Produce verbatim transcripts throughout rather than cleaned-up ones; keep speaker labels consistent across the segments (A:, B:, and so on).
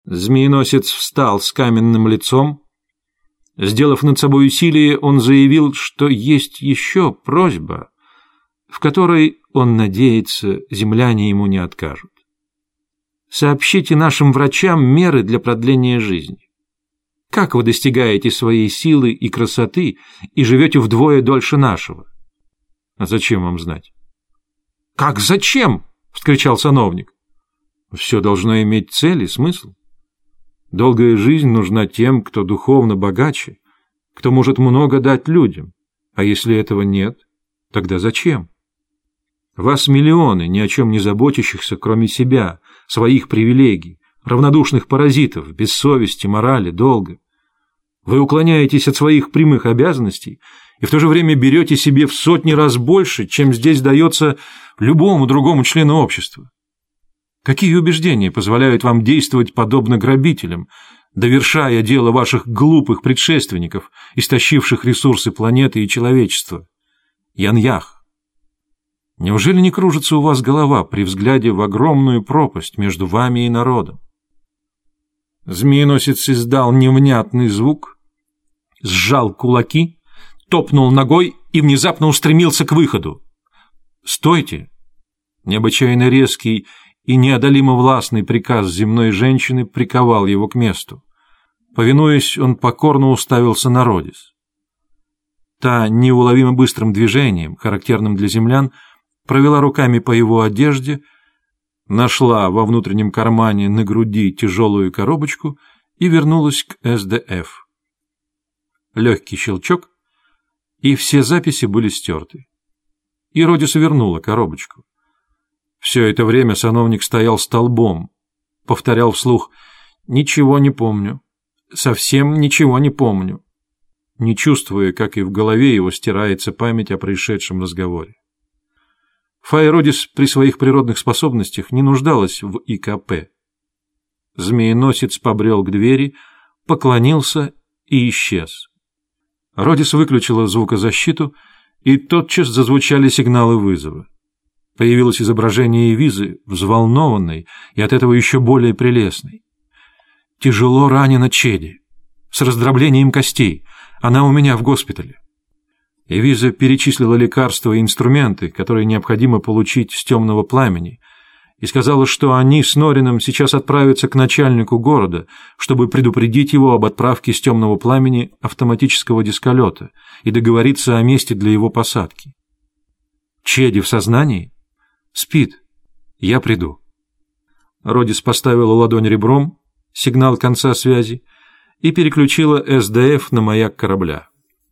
A: Змееносец встал с каменным лицом. Сделав над собой усилие, он заявил, что есть еще просьба, в которой, он надеется, земляне ему не откажут. Сообщите нашим врачам меры для продления жизни. Как вы достигаете своей силы и красоты и живете вдвое дольше нашего? А зачем вам знать? Как зачем? Вскричал сановник. Все должно иметь цель и смысл. Долгая жизнь нужна тем, кто духовно богаче, кто может много дать людям. А если этого нет, тогда зачем? Вас миллионы, ни о чем не заботящихся, кроме себя, своих привилегий, равнодушных паразитов, без совести, морали, долга. Вы уклоняетесь от своих прямых обязанностей и в то же время берете себе в сотни раз больше, чем здесь дается любому другому члену общества. Какие убеждения позволяют вам действовать подобно грабителям, довершая дело ваших глупых предшественников, истощивших ресурсы планеты и человечества? Яньях, неужели не кружится у вас голова при взгляде в огромную пропасть между вами и народом? Змееносец издал невнятный звук, сжал кулаки, топнул ногой и внезапно устремился к выходу. «Стойте!» Необычайно резкий и неодолимо властный приказ земной женщины приковал его к месту. Повинуясь, он покорно уставился на Родис. Та неуловимо быстрым движением, характерным для землян, провела руками по его одежде, нашла во внутреннем кармане на груди тяжелую коробочку и вернулась к эс дэ эф. Легкий щелчок, и все записи были стерты. И Родис вернула коробочку. Все это время сановник стоял столбом, повторял вслух «Ничего не помню, совсем ничего не помню», не чувствуя, как и в голове его стирается память о происшедшем разговоре. Фая Родис при своих природных способностях не нуждалась в и ка пэ. Змееносец побрел к двери, поклонился и исчез. Родис выключила звукозащиту, и тотчас зазвучали сигналы вызова. Появилось изображение Эвизы, взволнованной и от этого еще более прелестной. «Тяжело ранена Чеди, с раздроблением костей. Она у меня в госпитале». Эвиза перечислила лекарства и инструменты, которые необходимо получить с темного пламени, и сказала, что они с Норином сейчас отправятся к начальнику города, чтобы предупредить его об отправке с темного пламени автоматического дисколета и договориться о месте для его посадки. «Чеди в сознании? Спит. Я приду». Родис поставила ладонь ребром, сигнал конца связи, и переключила эс дэ эф на маяк корабля.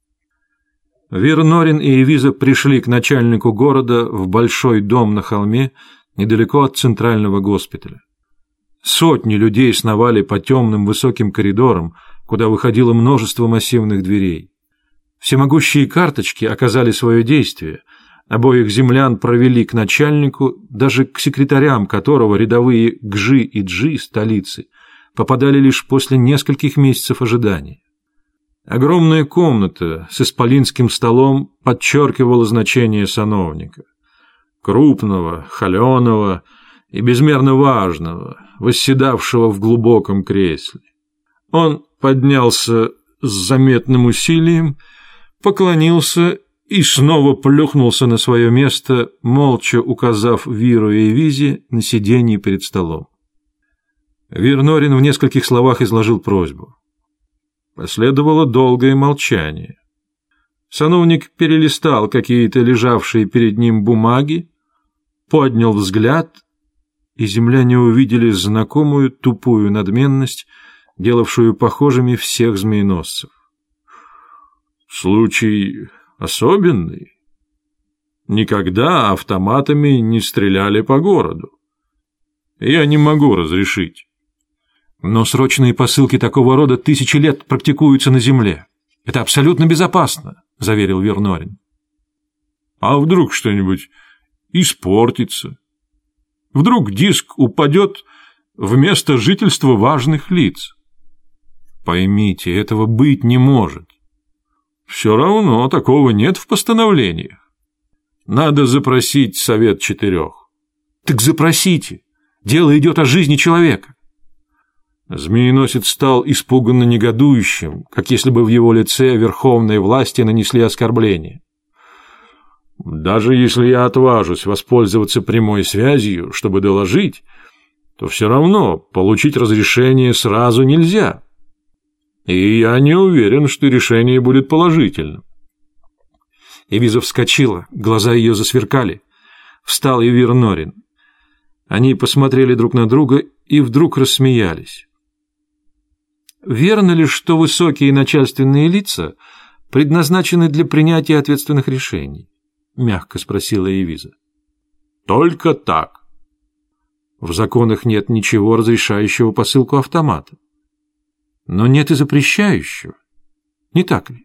A: Вир Норин и Эвиза пришли к начальнику города в большой дом на холме, недалеко от центрального госпиталя. Сотни людей сновали по темным высоким коридорам, куда выходило множество массивных дверей. Всемогущие карточки оказали свое действие. Обоих землян провели к начальнику, даже к секретарям которого рядовые Гжи и Джи столицы попадали лишь после нескольких месяцев ожидания. Огромная комната с исполинским столом подчеркивала значение сановника. Крупного, холеного и безмерно важного, восседавшего в глубоком кресле. Он поднялся с заметным усилием, поклонился и снова плюхнулся на свое место, молча указав Виру и Эвизе на сиденье перед столом. Вир Норин в нескольких словах изложил просьбу. Последовало долгое молчание. Сановник перелистал какие-то лежавшие перед ним бумаги, поднял взгляд, и земляне увидели знакомую тупую надменность, делавшую похожими всех змееносцев. «Случай особенный. Никогда автоматами не стреляли по городу. Я не могу разрешить. Но срочные посылки такого рода тысячи лет практикуются на Земле. Это абсолютно безопасно», — заверил Вир Норин. «А вдруг что-нибудь испортится? Вдруг диск упадет в место жительства важных лиц? Поймите, этого быть не может. Все равно такого нет в постановлениях. Надо запросить совет четырех». «Так запросите. Дело идет о жизни человека». Змееносец стал испуганно негодующим, как если бы в его лице верховные власти нанесли оскорбление. «Даже если я отважусь воспользоваться прямой связью, чтобы доложить, то все равно получить разрешение сразу нельзя. И я не уверен, что решение будет положительным». Эвиза вскочила, глаза ее засверкали. Встал и Вирнорин. Они посмотрели друг на друга и вдруг рассмеялись. «Верно ли, что высокие начальственные лица предназначены для принятия ответственных решений?» — мягко спросила Эвиза. «Только так. В законах нет ничего, разрешающего посылку автомата. Но нет и запрещающего. Не так ли?»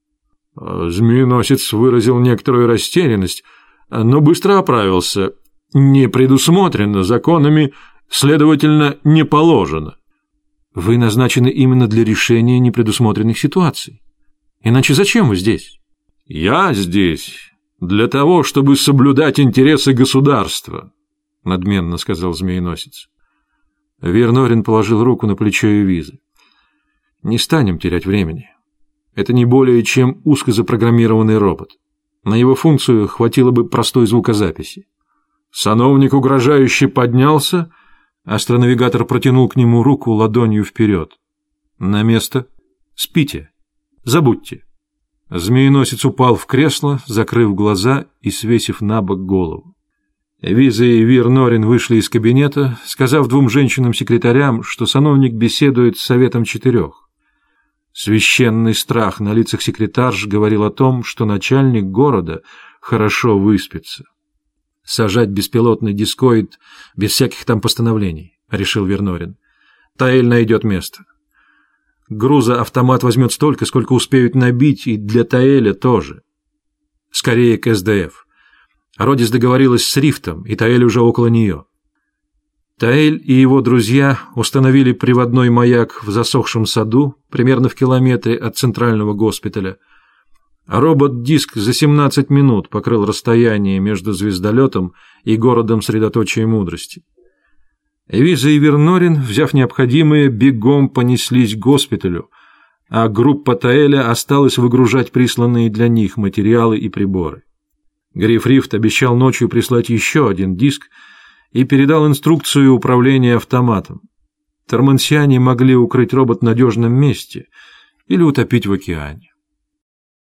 A: Змееносец выразил некоторую растерянность, но быстро оправился. «Не предусмотрено законами, следовательно, не положено». «Вы назначены именно для решения непредусмотренных ситуаций. Иначе зачем вы здесь?» «Я здесь для того, чтобы соблюдать интересы государства», — надменно сказал Змееносец. Вирнорин положил руку на плечо Эвизы. «Не станем терять времени. Это не более чем узко запрограммированный робот. На его функцию хватило бы простой звукозаписи». Сановник угрожающе поднялся, астронавигатор протянул к нему руку ладонью вперед. «На место. Спите. Забудьте». Змееносец упал в кресло, закрыв глаза и свесив на бок голову. Эвиза и Вирнорин вышли из кабинета, сказав двум женщинам-секретарям, что сановник беседует с Советом Четырех. Священный страх на лицах секретарш говорил о том, что начальник города хорошо выспится. «Сажать беспилотный дискоид без всяких там постановлений», — решил Вирнорин. «Таэль найдет место. Груза автомат возьмет столько, сколько успеют набить, и для Таэля тоже. Скорее к эс дэ эф. Родис договорилась с Рифтом, и Таэль уже около нее». Таэль и его друзья установили приводной маяк в засохшем саду, примерно в километре от центрального госпиталя. Робот-диск за семнадцать минут покрыл расстояние между звездолетом и городом средоточия мудрости. Эвиза и Вирнорин, взяв необходимое, бегом понеслись к госпиталю, а группа Таэля осталась выгружать присланные для них материалы и приборы. Гриф Рифт обещал ночью прислать еще один диск и передал инструкцию управления автоматом. Тормансиане могли укрыть робот в надежном месте или утопить в океане.